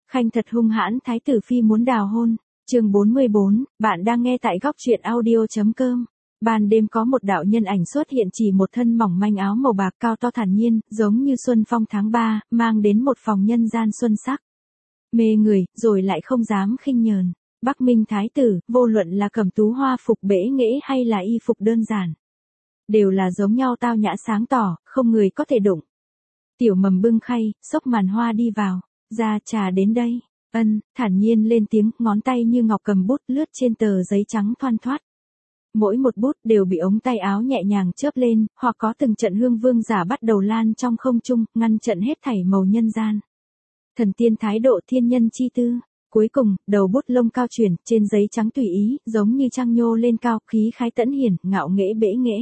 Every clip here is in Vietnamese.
Khanh thật hung hãn, thái tử phi muốn đào hôn. Chương 44, bạn đang nghe tại góc truyện audio.com. Ban đêm có một đạo nhân ảnh xuất hiện, chỉ một thân mỏng manh áo màu bạc cao to thản nhiên, giống như xuân phong tháng 3, mang đến một phòng nhân gian xuân sắc. Mê người, rồi lại không dám khinh nhờn. Bắc Minh thái tử, vô luận là cẩm tú hoa phục bể nghệ hay là y phục đơn giản, đều là giống nhau tao nhã sáng tỏ, không người có thể đụng. Tiểu Mầm bưng khay, xốc màn hoa đi vào. Ra trà đến đây. Ân, thản nhiên lên tiếng, ngón tay như ngọc cầm bút lướt trên tờ giấy trắng thoăn thoắt. Mỗi một bút đều bị ống tay áo nhẹ nhàng chớp lên, hoặc có từng trận hương vương giả bắt đầu lan trong không trung, ngăn trận hết thảy màu nhân gian. Thần tiên thái độ, thiên nhân chi tư. Cuối cùng, đầu bút lông cao chuyển, trên giấy trắng tùy ý, giống như trăng nhô lên cao, khí khái tẫn hiển, ngạo nghễ bể nghệ.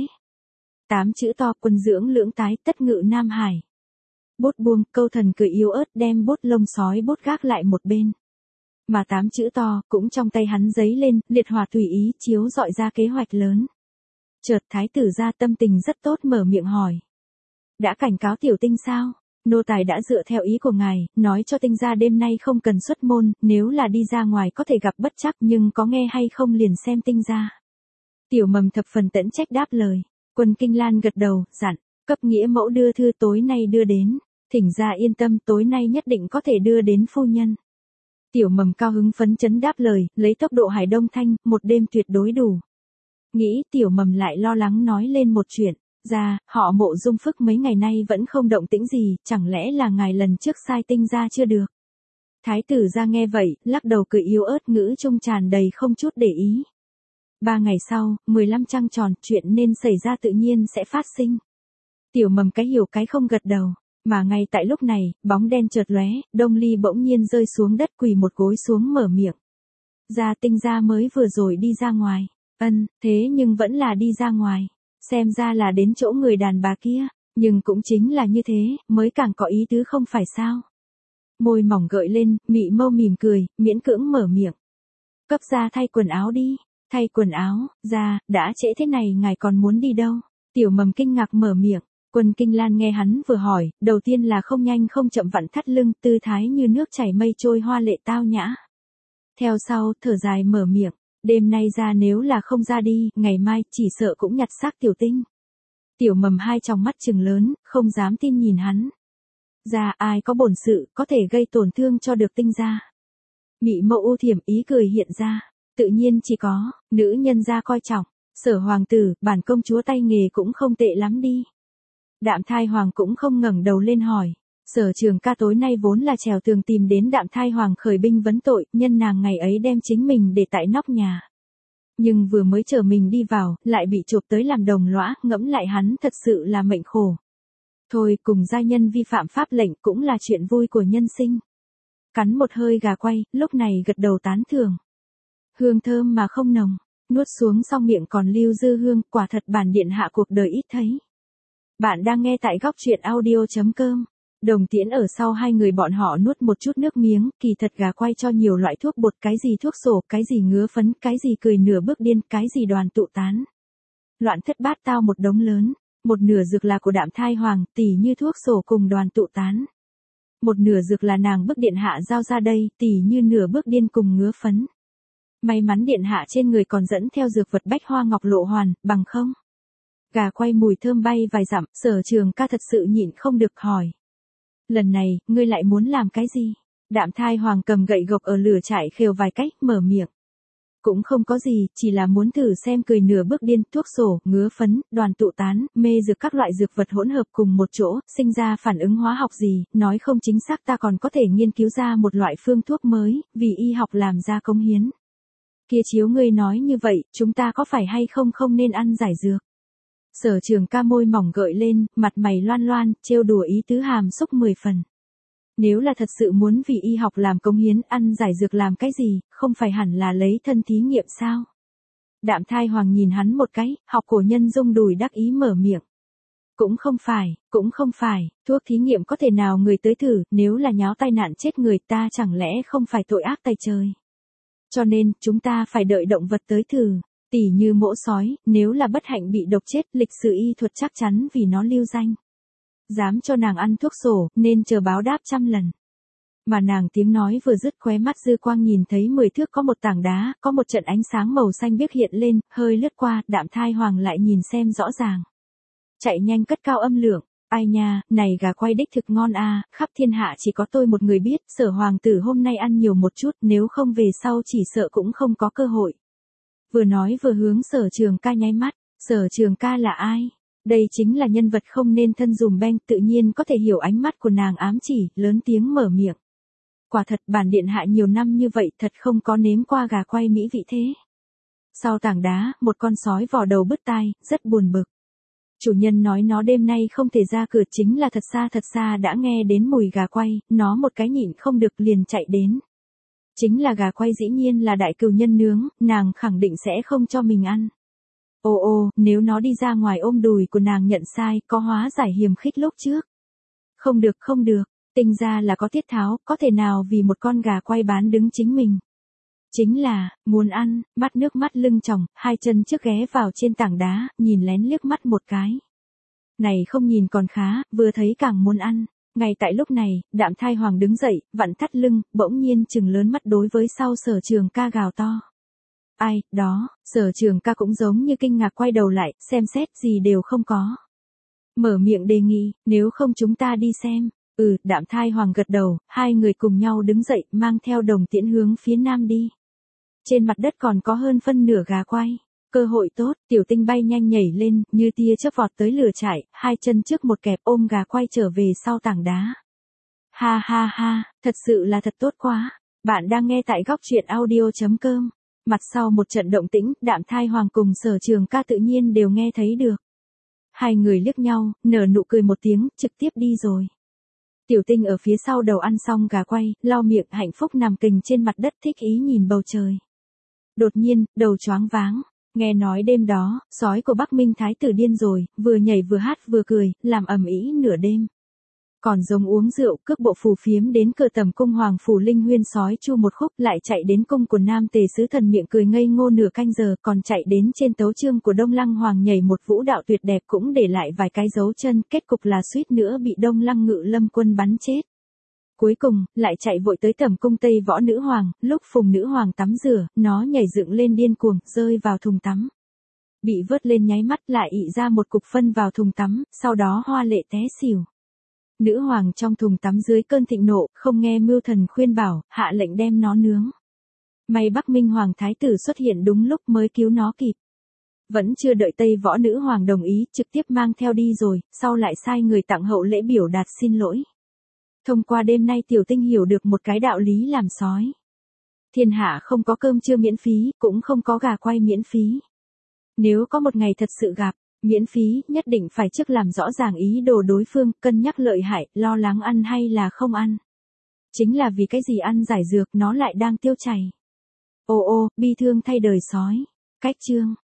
8 chữ to, quân dưỡng lưỡng tái, tất ngự Nam Hải. Bút buông, câu thần cười yếu ớt đem bút lông sói bút gác lại một bên. Mà 8 chữ to, cũng trong tay hắn giấy lên, liệt hòa tùy ý, chiếu dọi ra kế hoạch lớn. Chợt thái tử ra tâm tình rất tốt mở miệng hỏi. Đã cảnh cáo tiểu tinh sao? Nô tài đã dựa theo ý của ngài, nói cho tinh gia đêm nay không cần xuất môn, nếu là đi ra ngoài có thể gặp bất trắc, nhưng có nghe hay không liền xem tinh gia. Tiểu Mầm thập phần tẫn trách đáp lời. Quân Kinh Lan gật đầu, dặn, cấp nghĩa mẫu đưa thư tối nay đưa đến. Thỉnh gia yên tâm, tối nay nhất định có thể đưa đến phu nhân. Tiểu Mầm cao hứng phấn chấn đáp lời, lấy tốc độ Hải Đông Thanh, một đêm tuyệt đối đủ. Nghĩ Tiểu Mầm lại lo lắng nói lên một chuyện. Ra, họ Mộ Dung Phức mấy ngày nay vẫn không động tĩnh gì, chẳng lẽ là ngài lần trước sai tinh ra chưa được. Thái tử ra nghe vậy, lắc đầu cười yếu ớt, ngữ trung tràn đầy không chút để ý. 3 ngày sau, 15 trăng tròn, chuyện nên xảy ra tự nhiên sẽ phát sinh. Tiểu Mầm cái hiểu cái không gật đầu. Mà ngay tại lúc này, bóng đen chợt lóe, Đông Ly bỗng nhiên rơi xuống đất, quỳ một gối xuống mở miệng. Gia tinh gia mới vừa rồi đi ra ngoài. Ân, thế nhưng vẫn là đi ra ngoài. Xem ra là đến chỗ người đàn bà kia, nhưng cũng chính là như thế, mới càng có ý tứ không phải sao. Môi mỏng gợi lên, mị mâu mỉm cười, miễn cưỡng mở miệng. Cấp gia thay quần áo đi. Thay quần áo, gia, đã trễ thế này ngài còn muốn đi đâu? Tiểu Mầm kinh ngạc mở miệng. Quân Kinh Lan nghe hắn vừa hỏi, đầu tiên là không nhanh không chậm vặn thắt lưng, tư thái như nước chảy mây trôi hoa lệ tao nhã. Theo sau, thở dài mở miệng, đêm nay ra nếu là không ra đi, ngày mai chỉ sợ cũng nhặt xác tiểu tinh. Tiểu Mầm hai tròng mắt trừng lớn, không dám tin nhìn hắn. Ra ai có bổn sự, có thể gây tổn thương cho được tinh gia. Mị mẫu u thiểm ý cười hiện ra, tự nhiên chỉ có, nữ nhân gia coi trọng, Sở hoàng tử, bản công chúa tay nghề cũng không tệ lắm đi. Đạm Thai Hoàng cũng không ngẩng đầu lên hỏi. Sở Trường ca tối nay vốn là trèo tường tìm đến Đạm Thai Hoàng khởi binh vấn tội, nhân nàng ngày ấy đem chính mình để tại nóc nhà. Nhưng vừa mới chờ mình đi vào, lại bị chộp tới làm đồng lõa, ngẫm lại hắn thật sự là mệnh khổ. Thôi, cùng gia nhân vi phạm pháp lệnh cũng là chuyện vui của nhân sinh. Cắn một hơi gà quay, lúc này gật đầu tán thưởng. Hương thơm mà không nồng, nuốt xuống xong miệng còn lưu dư hương, quả thật bản điện hạ cuộc đời ít thấy. Bạn đang nghe tại góc truyện audio.com. Đồng Tiễn ở sau hai người bọn họ nuốt một chút nước miếng, kỳ thật gà quay cho nhiều loại thuốc bột, cái gì thuốc sổ, cái gì ngứa phấn, cái gì cười nửa bước điên, cái gì đoàn tụ tán. Loạn thất bát tao một đống lớn, một nửa dược là của Đạm Thai Hoàng, tỉ như thuốc sổ cùng đoàn tụ tán. Một nửa dược là nàng bức điện hạ giao ra đây, tỉ như nửa bước điên cùng ngứa phấn. May mắn điện hạ trên người còn dẫn theo dược vật bách hoa ngọc lộ hoàn, bằng không. Gà quay mùi thơm bay vài dặm, Sở Trường ca thật sự nhịn không được hỏi. Lần này, ngươi lại muốn làm cái gì? Đạm Thai Hoàng cầm gậy gộc ở lửa trại khều vài cách, mở miệng. Cũng không có gì, chỉ là muốn thử xem cười nửa bước điên, thuốc sổ, ngứa phấn, đoàn tụ tán, mê dược các loại dược vật hỗn hợp cùng một chỗ, sinh ra phản ứng hóa học gì, nói không chính xác ta còn có thể nghiên cứu ra một loại phương thuốc mới, vì y học làm ra cống hiến. Kia chiếu ngươi nói như vậy, chúng ta có phải hay không nên ăn giải dược? Sở Trường ca môi mỏng gợi lên, mặt mày loan loan, trêu đùa ý tứ hàm xúc 10 phần. Nếu là thật sự muốn vì y học làm cống hiến, ăn giải dược làm cái gì, không phải hẳn là lấy thân thí nghiệm sao? Đạm Thai Hoàng nhìn hắn một cái, học cổ nhân rung đùi đắc ý mở miệng. Cũng không phải, thuốc thí nghiệm có thể nào người tới thử, nếu là nháo tai nạn chết người ta chẳng lẽ không phải tội ác tày trời. Cho nên, chúng ta phải đợi động vật tới thử. Tỉ như mỗ sói, nếu là bất hạnh bị độc chết, lịch sử y thuật chắc chắn vì nó lưu danh. Dám cho nàng ăn thuốc sổ, nên chờ báo đáp 100 lần. Mà nàng tiếng nói vừa dứt, khóe mắt dư quang nhìn thấy 10 thước có một tảng đá, có một trận ánh sáng màu xanh biếc hiện lên, hơi lướt qua, Đạm Thai Hoàng lại nhìn xem rõ ràng. Chạy nhanh cất cao âm lượng, ai nha, này gà quay đích thực ngon a, khắp thiên hạ chỉ có tôi một người biết, Sở hoàng tử hôm nay ăn nhiều một chút, nếu không về sau chỉ sợ cũng không có cơ hội. Vừa nói vừa hướng Sở Trường Ca nháy mắt, Sở Trường Ca là ai? Đây chính là nhân vật không nên thân dùm beng, tự nhiên có thể hiểu ánh mắt của nàng ám chỉ, lớn tiếng mở miệng. Quả thật bản điện hạ nhiều năm như vậy thật không có nếm qua gà quay mỹ vị thế. Sau tảng đá, một con sói vò đầu bứt tai, rất buồn bực. Chủ nhân nói nó đêm nay không thể ra cửa, chính là thật xa đã nghe đến mùi gà quay, nó một cái nhịn không được liền chạy đến. Chính là gà quay dĩ nhiên là đại cừu nhân nướng, nàng khẳng định sẽ không cho mình ăn. Ô, nếu nó đi ra ngoài ôm đùi của nàng nhận sai, có hóa giải hiềm khích lúc trước. Không được, tinh ra là có tiết tháo, có thể nào vì một con gà quay bán đứng chính mình. Chính là, muốn ăn, mắt nước mắt lưng tròng, hai chân trước ghé vào trên tảng đá, nhìn lén liếc mắt một cái. Này không nhìn còn khá, vừa thấy càng muốn ăn. Ngay tại lúc này, Đạm Thai Hoàng đứng dậy, vặn thắt lưng, bỗng nhiên trừng lớn mắt đối với sau Sở Trường Ca gào to. Ai, đó, Sở Trường Ca cũng giống như kinh ngạc quay đầu lại, xem xét gì đều không có. Mở miệng đề nghị, nếu không chúng ta đi xem. Đạm Thai Hoàng gật đầu, hai người cùng nhau đứng dậy, mang theo Đồng Tiễn hướng phía nam đi. Trên mặt đất còn có hơn phân nửa gà quay. Cơ hội tốt, Tiểu Tinh bay nhanh nhảy lên, như tia chớp vọt tới lửa trại, hai chân trước một kẹp ôm gà quay trở về sau tảng đá. Ha, thật sự là thật tốt quá. Bạn đang nghe tại góc truyện audio.com. Mặt sau một trận động tĩnh, Đạm Thai Hoàng cùng Sở Trường Ca tự nhiên đều nghe thấy được. Hai người liếc nhau, nở nụ cười một tiếng, trực tiếp đi rồi. Tiểu Tinh ở phía sau đầu ăn xong gà quay, lau miệng hạnh phúc nằm kình trên mặt đất thích ý nhìn bầu trời. Đột nhiên, đầu choáng váng. Nghe nói đêm đó, sói của Bắc Minh Thái tử điên rồi, vừa nhảy vừa hát vừa cười, làm ầm ĩ nửa đêm. Còn giống uống rượu, cước bộ phù phiếm đến cửa tầm cung hoàng phủ Linh Huyên sói chu một khúc, lại chạy đến cung của Nam Tề sứ thần miệng cười ngây ngô nửa canh giờ, còn chạy đến trên tấu chương của Đông Lăng Hoàng nhảy một vũ đạo tuyệt đẹp, cũng để lại vài cái dấu chân, kết cục là suýt nữa bị Đông Lăng Ngự Lâm quân bắn chết. Cuối cùng, lại chạy vội tới tẩm cung Tây Võ Nữ Hoàng, lúc Phùng Nữ Hoàng tắm rửa, nó nhảy dựng lên điên cuồng, rơi vào thùng tắm. Bị vớt lên nháy mắt lại ị ra một cục phân vào thùng tắm, sau đó hoa lệ té xỉu. Nữ hoàng trong thùng tắm dưới cơn thịnh nộ, không nghe mưu thần khuyên bảo, hạ lệnh đem nó nướng. May Bắc Minh Hoàng Thái tử xuất hiện đúng lúc mới cứu nó kịp. Vẫn chưa đợi Tây Võ Nữ Hoàng đồng ý, trực tiếp mang theo đi rồi, sau lại sai người tặng hậu lễ biểu đạt xin lỗi. Thông qua đêm nay Tiểu Tinh hiểu được một cái đạo lý làm sói. Thiên hạ không có cơm trưa miễn phí, cũng không có gà quay miễn phí. Nếu có một ngày thật sự gặp, miễn phí, nhất định phải trước làm rõ ràng ý đồ đối phương, cân nhắc lợi hại, lo lắng ăn hay là không ăn. Chính là vì cái gì ăn giải dược nó lại đang tiêu chảy. Bi thương thay đời sói. Cách chương.